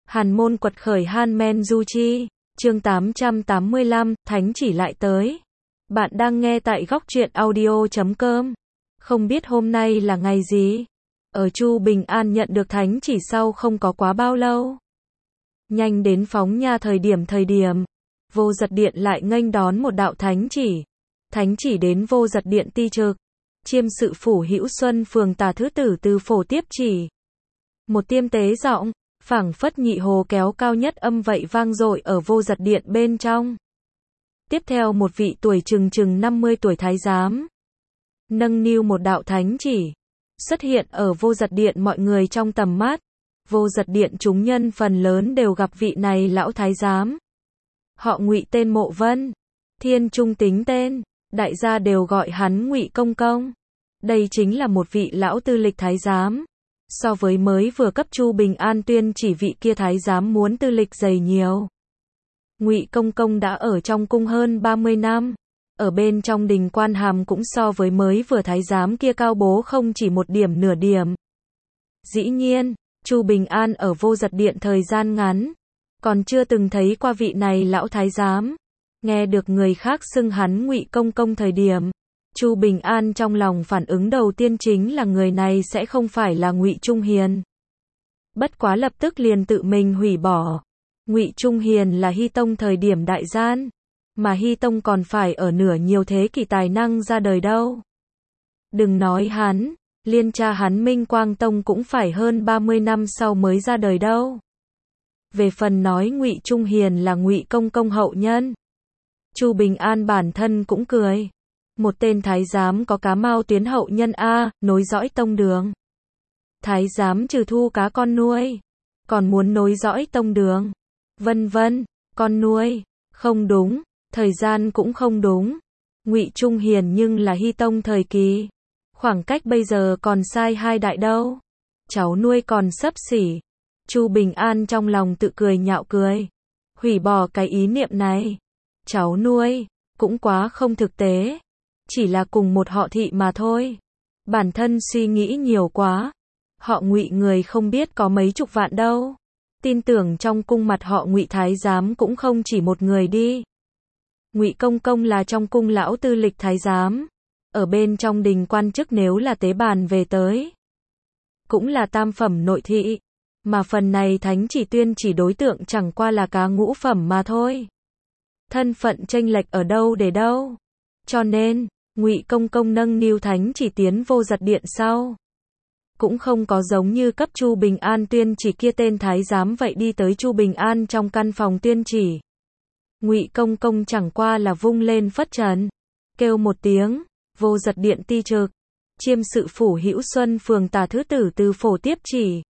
Hàn môn quật khởi Han Men Du Chi, chương 885, Thánh chỉ lại tới. Bạn đang nghe tại góc truyện audio.com. Không biết hôm nay là ngày gì? Ở Chu Bình An nhận được thánh chỉ sau không có quá bao lâu. Nhanh đến phóng nha thời điểm. Vô Giật Điện lại nghênh đón một đạo thánh chỉ. Thánh chỉ đến Vô Giật Điện ti trực. Chiêm sự phủ Hữu Xuân phường Tà Thứ Tử từ phổ tiếp chỉ. Một tiêm tế giọng, phảng phất nhị hồ kéo cao nhất âm vậy vang dội ở Vô Giật Điện bên trong. Tiếp theo một vị tuổi chừng 50 tuổi thái giám. Nâng niu một đạo thánh chỉ. Xuất hiện ở Vô Giật Điện mọi người trong tầm mắt. Vô Giật Điện chúng nhân phần lớn đều gặp vị này lão thái giám. Họ Ngụy tên Mộ Vân. Thiên trung tính tên. Đại gia đều gọi hắn Ngụy Công Công. Đây chính là một vị lão tư lịch thái giám. So với mới vừa cấp Chu Bình An tuyên chỉ vị kia thái giám muốn tư lịch dày nhiều. Ngụy Công Công đã ở trong cung hơn 30 năm. Ở bên trong đình quan hàm cũng so với mới vừa thái giám kia cao bố không chỉ một điểm nửa điểm. Dĩ nhiên, Chu Bình An ở Vô Giật Điện thời gian ngắn, còn chưa từng thấy qua vị này lão thái giám. Nghe được người khác xưng hắn Ngụy Công Công thời điểm, Chu Bình An trong lòng phản ứng đầu tiên chính là người này sẽ không phải là Ngụy Trung Hiền. Bất quá lập tức liền tự mình hủy bỏ. Ngụy Trung Hiền là Hy Tông thời điểm đại gian, mà Hy Tông còn phải ở nửa nhiều thế kỷ tài năng ra đời đâu. Đừng nói hắn, liên cha hắn Minh Quang Tông cũng phải hơn 30 năm sau mới ra đời đâu. Về phần nói Ngụy Trung Hiền là Ngụy Công Công hậu nhân, Chu Bình An bản thân cũng cười. Một tên thái giám có cá mao tuyến hậu nhân a, nối dõi tông đường. Thái giám trừ thu cá con nuôi, còn muốn nối dõi tông đường. Vân vân, con nuôi, không đúng, thời gian cũng không đúng. Ngụy Trung Hiền nhưng là Hy Tông thời kỳ. Khoảng cách bây giờ còn sai 2 đại đâu. Cháu nuôi còn xấp xỉ. Chu Bình An trong lòng tự cười nhạo cười. Hủy bỏ cái ý niệm này. Cháu nuôi, cũng quá không thực tế. Chỉ là cùng một họ Thị mà thôi. Bản thân suy nghĩ nhiều quá. Họ Ngụy người không biết có mấy chục vạn đâu. Tin tưởng trong cung mặt họ Ngụy thái giám cũng không chỉ một người đi. Ngụy Công Công là trong cung lão tư lịch thái giám. Ở bên trong đình quan chức nếu là tế bàn về tới, cũng là tam phẩm nội thị. Mà phần này thánh chỉ tuyên chỉ đối tượng chẳng qua là cá ngũ phẩm mà thôi. Thân phận chênh lệch ở đâu để đâu. Cho nên, Ngụy Công Công nâng niu thánh chỉ tiến Vô Giật Điện sau. Cũng không có giống như cấp Chu Bình An tuyên chỉ kia tên thái giám vậy đi tới Chu Bình An trong căn phòng tuyên chỉ. Ngụy Công Công chẳng qua là vung lên phất trần, kêu một tiếng, Vô Giật Điện ti trực, chiêm sự phủ Hữu Xuân phường Tà Thứ Tử từ phổ tiếp chỉ.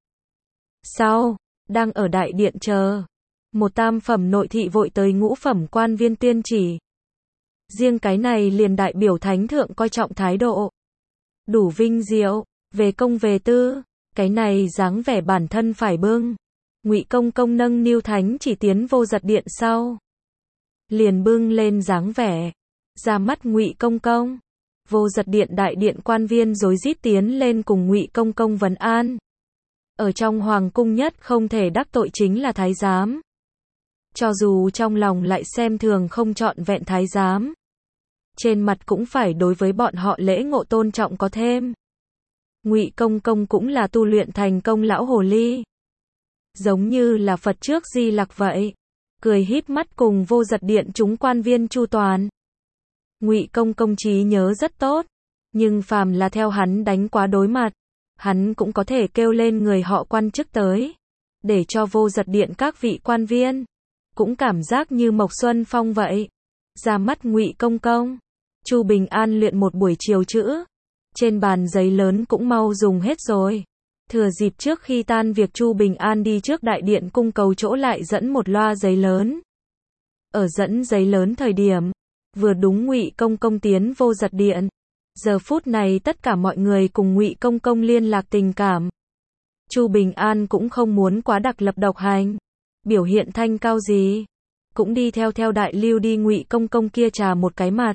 Sau, đang ở đại điện chờ, một tam phẩm nội thị vội tới ngũ phẩm quan viên tuyên chỉ. Riêng cái này liền đại biểu thánh thượng coi trọng thái độ. Đủ vinh diệu, về công về tư, cái này dáng vẻ bản thân phải bưng. Ngụy Công Công nâng niu thánh chỉ tiến Vô Giật Điện sau. Liền bưng lên dáng vẻ, ra mắt Ngụy Công Công. Vô Giật Điện đại điện quan viên rối rít tiến lên cùng Ngụy Công Công vấn an. Ở trong hoàng cung nhất không thể đắc tội chính là thái giám. Cho dù trong lòng lại xem thường không trọn vẹn thái giám, trên mặt cũng phải đối với bọn họ lễ ngộ tôn trọng có thêm. Ngụy Công Công cũng là tu luyện thành công lão hồ ly, giống như là Phật trước Di Lặc vậy, cười híp mắt cùng Vô Giật Điện chúng quan viên chu toàn. Ngụy Công Công trí nhớ rất tốt, nhưng phàm là theo hắn đánh quá đối mặt, hắn cũng có thể kêu lên người họ quan chức tới, để cho Vô Giật Điện các vị quan viên cũng cảm giác như Mộc Xuân Phong vậy. Ra mắt Ngụy Công Công, Chu Bình An luyện một buổi chiều chữ, trên bàn giấy lớn cũng mau dùng hết rồi. Thừa dịp trước khi tan việc Chu Bình An đi trước đại điện cung cầu chỗ lại dẫn một loa giấy lớn. Ở dẫn giấy lớn thời điểm, vừa đúng Ngụy Công Công tiến Vô Giật Điện. Giờ phút này tất cả mọi người cùng Ngụy Công Công liên lạc tình cảm. Chu Bình An cũng không muốn quá đặc lập độc hành, biểu hiện thanh cao gì, cũng đi theo đại lưu đi Ngụy Công Công kia trà một cái mặt.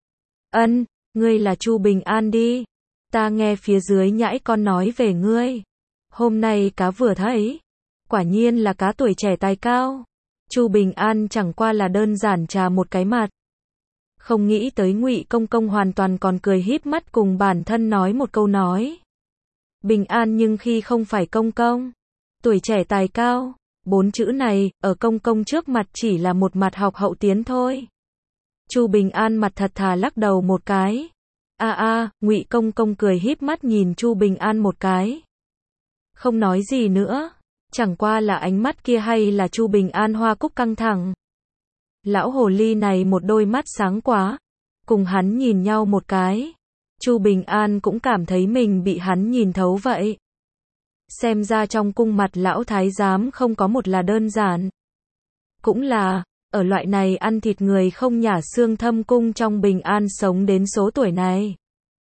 Ân, ngươi là Chu Bình An đi. Ta nghe phía dưới nhãi con nói về ngươi. Hôm nay cá vừa thấy, Quả nhiên là cá tuổi trẻ tài cao. Chu Bình An chẳng qua là đơn giản trà một cái mặt. Không nghĩ tới Ngụy Công Công hoàn toàn còn cười híp mắt cùng bản thân nói một câu nói. Bình an nhưng khi không phải Công Công. Tuổi trẻ tài cao. 4 chữ này, ở Công Công trước mặt chỉ là một mặt học hậu tiến thôi. Chu Bình An mặt thật thà lắc đầu một cái. Ngụy Công Công cười híp mắt nhìn Chu Bình An một cái. Không nói gì nữa. Chẳng qua là ánh mắt kia hay là Chu Bình An hoa cúc căng thẳng. Lão hồ ly này một đôi mắt sáng quá. Cùng hắn nhìn nhau một cái. Chu Bình An cũng cảm thấy mình bị hắn nhìn thấu vậy. Xem ra trong cung mặt lão thái giám không có một là đơn giản. Cũng là, ở loại này ăn thịt người không nhả xương thâm cung trong Bình An sống đến số tuổi này.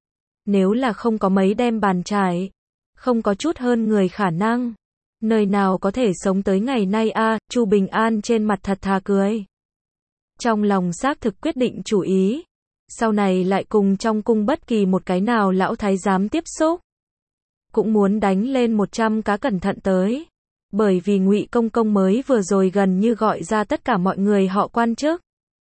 Nếu là không có mấy đem bàn trải, không có chút hơn người khả năng. Nơi nào có thể sống tới ngày nay Chu Bình An trên mặt thật thà cười. Trong lòng xác thực quyết định chủ ý. Sau này lại cùng trong cung bất kỳ một cái nào lão thái giám tiếp xúc. Cũng muốn đánh lên 100 cá cẩn thận tới. Bởi vì Ngụy Công Công mới vừa rồi gần như gọi ra tất cả mọi người họ quan chức.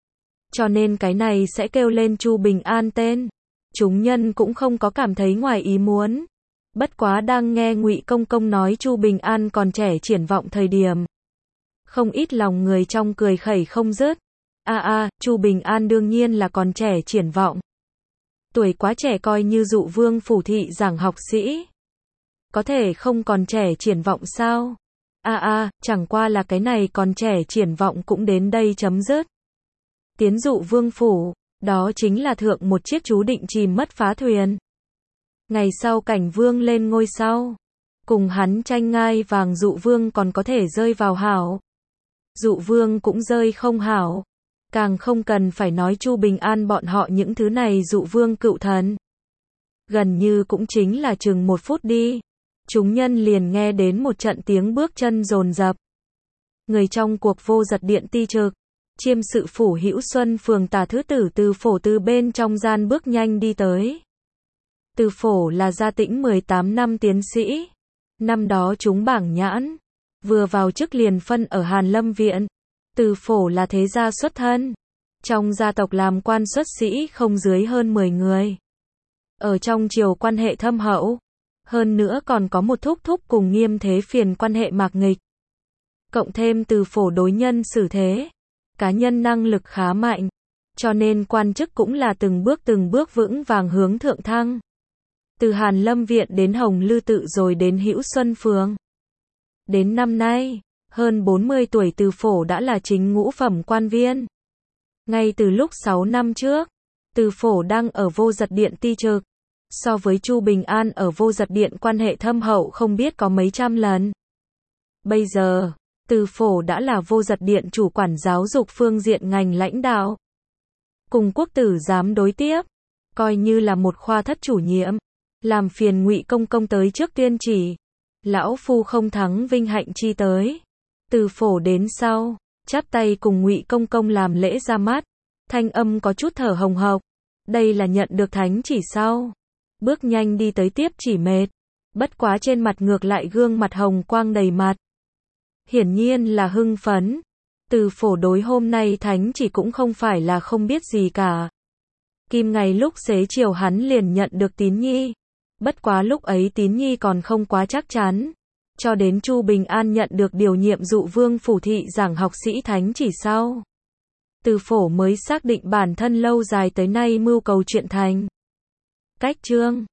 Cho nên cái này sẽ kêu lên Chu Bình An tên. Chúng nhân cũng không có cảm thấy ngoài ý muốn. Bất quá đang nghe Ngụy Công Công nói Chu Bình An còn trẻ triển vọng thời điểm. Không ít lòng người trong cười khẩy không dứt. Chu Bình An đương nhiên là còn trẻ triển vọng. Tuổi quá trẻ coi như Dụ Vương phủ thị giảng học sĩ. Có thể không còn trẻ triển vọng sao? Chẳng qua là cái này còn trẻ triển vọng cũng đến đây chấm dứt. Tiến Dụ Vương phủ, đó chính là thượng một chiếc chú định chìm mất phá thuyền. Ngày sau Cảnh Vương lên ngôi sau, cùng hắn tranh ngai vàng Dụ Vương còn có thể rơi vào hảo. Dụ Vương cũng rơi không hảo. Càng không cần phải nói Chu Bình An bọn họ những thứ này Dụ Vương cựu thần. Gần như cũng chính là chừng 1 phút đi. Chúng nhân liền nghe đến một trận tiếng bước chân dồn dập. Người trong cuộc Vô Giật Điện ti trực, chiêm sự phủ Hữu Xuân phường Tả thứ tử Từ Phổ từ bên trong gian bước nhanh đi tới. Từ Phổ là gia tĩnh 18 năm tiến sĩ. Năm đó trúng bảng nhãn. Vừa vào chức liền phân ở Hàn Lâm Viện. Từ Phổ là thế gia xuất thân. Trong gia tộc làm quan xuất sĩ không dưới hơn 10 người. Ở trong triều quan hệ thâm hậu. Hơn nữa còn có một thúc thúc cùng Nghiêm Thế Phiền quan hệ mạc nghịch. Cộng thêm Từ Phổ đối nhân xử thế. Cá nhân năng lực khá mạnh. Cho nên quan chức cũng là từng bước vững vàng hướng thượng thăng. Từ Hàn Lâm Viện đến Hồng Lư Tự rồi đến Hữu Xuân Phường. Đến năm nay, hơn 40 tuổi Từ Phổ đã là chính ngũ phẩm quan viên. Ngay từ lúc 6 năm trước, Từ Phổ đang ở Vô Giật Điện ti trực. So với Chu Bình An ở Vô Giật Điện quan hệ thâm hậu không biết có mấy trăm lần. Bây giờ, Từ Phổ đã là Vô Giật Điện chủ quản giáo dục phương diện ngành lãnh đạo. Cùng quốc tử giám đối tiếp, coi như là một khoa thất chủ nhiệm. Làm phiền Ngụy Công Công tới trước tuyên chỉ. Lão phu không thắng vinh hạnh chi tới. Từ Phổ đến sau, chắp tay cùng Ngụy Công Công làm lễ ra mắt. Thanh âm có chút thở hồng hộc. Đây là nhận được thánh chỉ sau. Bước nhanh đi tới tiếp chỉ mệt. Bất quá trên mặt ngược lại gương mặt hồng quang đầy mặt. Hiển nhiên là hưng phấn. Từ Phổ đối hôm nay thánh chỉ cũng không phải là không biết gì cả. Kim ngày lúc xế chiều hắn liền nhận được tín nhi. Bất quá lúc ấy tín nhi còn không quá chắc chắn. Cho đến Chu Bình An nhận được điều nhiệm Dụ Vương phủ thị giảng học sĩ thánh chỉ sau. Từ Phổ mới xác định bản thân lâu dài tới nay mưu cầu chuyện thành. Cách chương